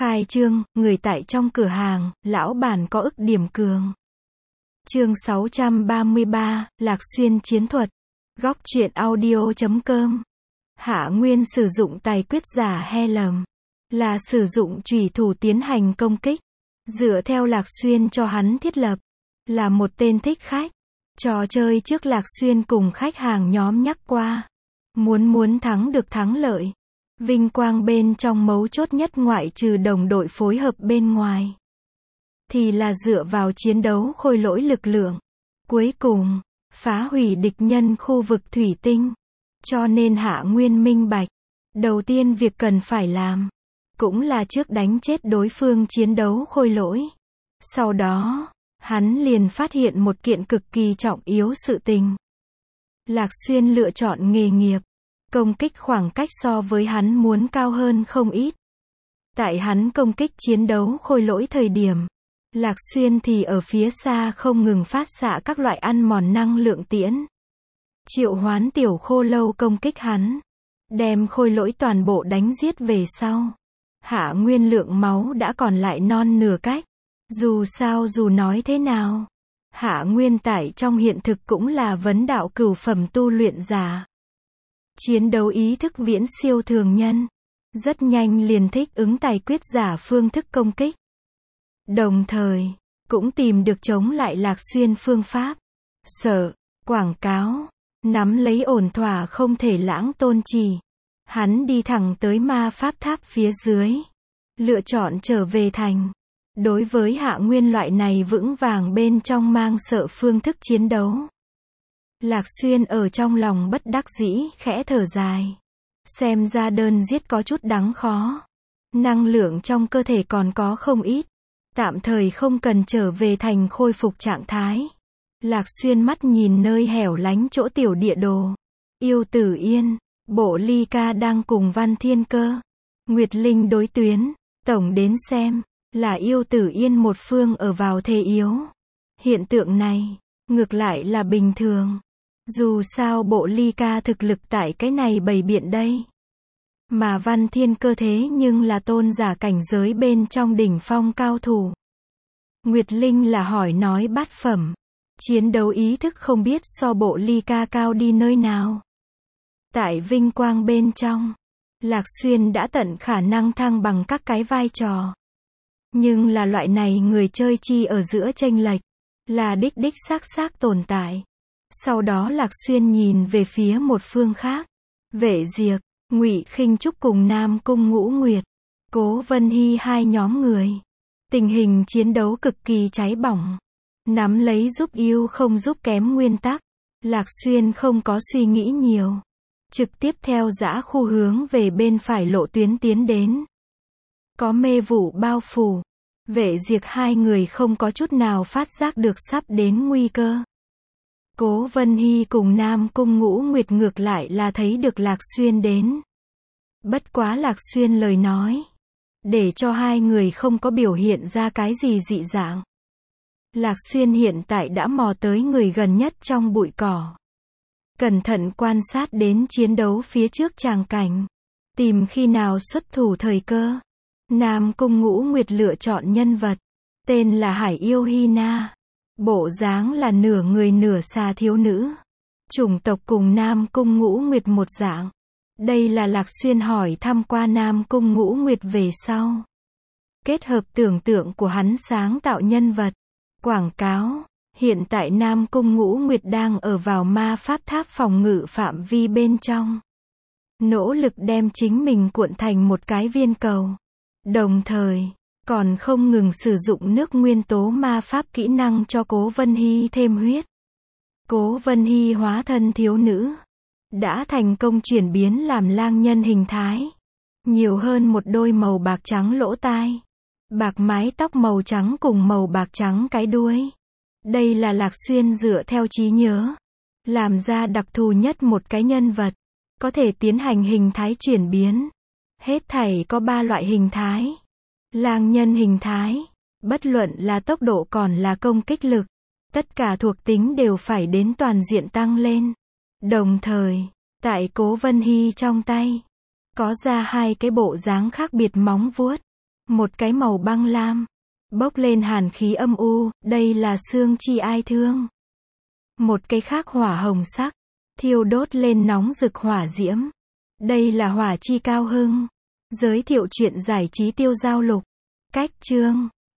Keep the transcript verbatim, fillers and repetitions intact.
Khai trương, người tại trong cửa hàng, lão bản có ức điểm cường. Chương sáu trăm ba mươi ba, Lạc Xuyên chiến thuật. Góc truyện audio chấm com. Hạ Nguyên sử dụng tài quyết giả he lầm, là sử dụng chủy thủ tiến hành công kích. Dựa theo Lạc Xuyên cho hắn thiết lập, là một tên thích khách. Trò chơi trước Lạc Xuyên cùng khách hàng nhóm nhắc qua. Muốn muốn thắng được thắng lợi. Vinh quang bên trong mấu chốt nhất ngoại trừ đồng đội phối hợp bên ngoài. Thì là dựa vào chiến đấu khôi lỗi lực lượng. Cuối cùng, phá hủy địch nhân khu vực thủy tinh. Cho nên Hạ Nguyên minh bạch. Đầu tiên việc cần phải làm. Cũng là trước đánh chết đối phương chiến đấu khôi lỗi. Sau đó, hắn liền phát hiện một kiện cực kỳ trọng yếu sự tình. Lạc Xuyên lựa chọn nghề nghiệp. Công kích khoảng cách so với hắn muốn cao hơn không ít. Tại hắn công kích chiến đấu khôi lỗi thời điểm, Lạc Xuyên thì ở phía xa không ngừng phát xạ các loại ăn mòn năng lượng tiễn. Triệu hoán tiểu khô lâu công kích hắn, đem khôi lỗi toàn bộ đánh giết về sau. Hạ Nguyên lượng máu đã còn lại non nửa cách. Dù sao dù nói thế nào, Hạ Nguyên tại trong hiện thực cũng là vấn đạo cửu phẩm tu luyện giả. Chiến đấu ý thức viễn siêu thường nhân. Rất nhanh liền thích ứng tài quyết giả phương thức công kích. Đồng thời, cũng tìm được chống lại Lạc Xuyên phương pháp. Sợ, quảng cáo, nắm lấy ổn thỏa không thể lãng tôn trì. Hắn đi thẳng tới ma pháp tháp phía dưới. Lựa chọn trở về thành. Đối với Hạ Nguyên loại này vững vàng bên trong mang sợ phương thức chiến đấu. Lạc Xuyên ở trong lòng bất đắc dĩ, khẽ thở dài. Xem ra đơn giết có chút đáng khó. Năng lượng trong cơ thể còn có không ít. Tạm thời không cần trở về thành khôi phục trạng thái. Lạc Xuyên mắt nhìn nơi hẻo lánh chỗ tiểu địa đồ. Yêu Tử Yên, Bộ Ly Ca đang cùng Văn Thiên Cơ, Nguyệt Linh đối tuyến. Tổng đến xem, là Yêu Tử Yên một phương ở vào thế yếu. Hiện tượng này, ngược lại là bình thường. Dù sao Bộ Ly Ca thực lực tại cái này bày biện đây. Mà Văn Thiên Cơ thế nhưng là tôn giả cảnh giới bên trong đỉnh phong cao thủ. Nguyệt Linh là hỏi nói bát phẩm. Chiến đấu ý thức không biết so Bộ Ly Ca cao đi nơi nào. Tại vinh quang bên trong, Lạc Xuyên đã tận khả năng thăng bằng các cái vai trò. Nhưng là loại này người chơi chi ở giữa chênh lệch, là đích đích xác xác tồn tại. Sau đó Lạc Xuyên nhìn về phía một phương khác. Vệ Diệp, Ngụy Khinh Trúc cùng Nam Cung Ngũ Nguyệt, Cố Vân Hy hai nhóm người. Tình hình chiến đấu cực kỳ cháy bỏng. Nắm lấy giúp yêu không giúp kém nguyên tắc. Lạc Xuyên không có suy nghĩ nhiều. Trực tiếp theo dã khu hướng về bên phải lộ tuyến tiến đến. Có mê vụ bao phủ. Vệ Diệp hai người không có chút nào phát giác được sắp đến nguy cơ. Cố Vân Hy cùng Nam Cung Ngũ Nguyệt ngược lại là thấy được Lạc Xuyên đến. Bất quá Lạc Xuyên lời nói, để cho hai người không có biểu hiện ra cái gì dị dạng. Lạc Xuyên hiện tại đã mò tới người gần nhất trong bụi cỏ. Cẩn thận quan sát đến chiến đấu phía trước tràng cảnh. Tìm khi nào xuất thủ thời cơ. Nam Cung Ngũ Nguyệt lựa chọn nhân vật. Tên là Hải Yêu Hy Na. Bộ dáng là nửa người nửa xà thiếu nữ. Chủng tộc cùng Nam Cung Ngũ Nguyệt một dạng. Đây là Lạc Xuyên hỏi thăm qua Nam Cung Ngũ Nguyệt về sau. Kết hợp tưởng tượng của hắn sáng tạo nhân vật. Quảng cáo. Hiện tại Nam Cung Ngũ Nguyệt đang ở vào ma pháp tháp phòng ngự phạm vi bên trong. Nỗ lực đem chính mình cuộn thành một cái viên cầu. Đồng thời, còn không ngừng sử dụng nước nguyên tố ma pháp kỹ năng cho Cố Vân Hy thêm huyết. Cố Vân Hy hóa thân thiếu nữ. Đã thành công chuyển biến làm lang nhân hình thái. Nhiều hơn một đôi màu bạc trắng lỗ tai. Bạc mái tóc màu trắng cùng màu bạc trắng cái đuôi. Đây là Lạc Xuyên dựa theo trí nhớ. Làm ra đặc thù nhất một cái nhân vật. Có thể tiến hành hình thái chuyển biến. Hết thảy có ba loại hình thái. Lang nhân hình thái. Bất luận là tốc độ còn là công kích lực. Tất cả thuộc tính đều phải đến toàn diện tăng lên. Đồng thời, tại Cố Vân Hy trong tay, có ra hai cái bộ dáng khác biệt móng vuốt. Một cái màu băng lam, bốc lên hàn khí âm u, đây là xương chi ai thương. Một cái khác hỏa hồng sắc, thiêu đốt lên nóng rực hỏa diễm. Đây là hỏa chi cao hưng. Giới thiệu truyện giải trí tiêu giao lục. Cách chương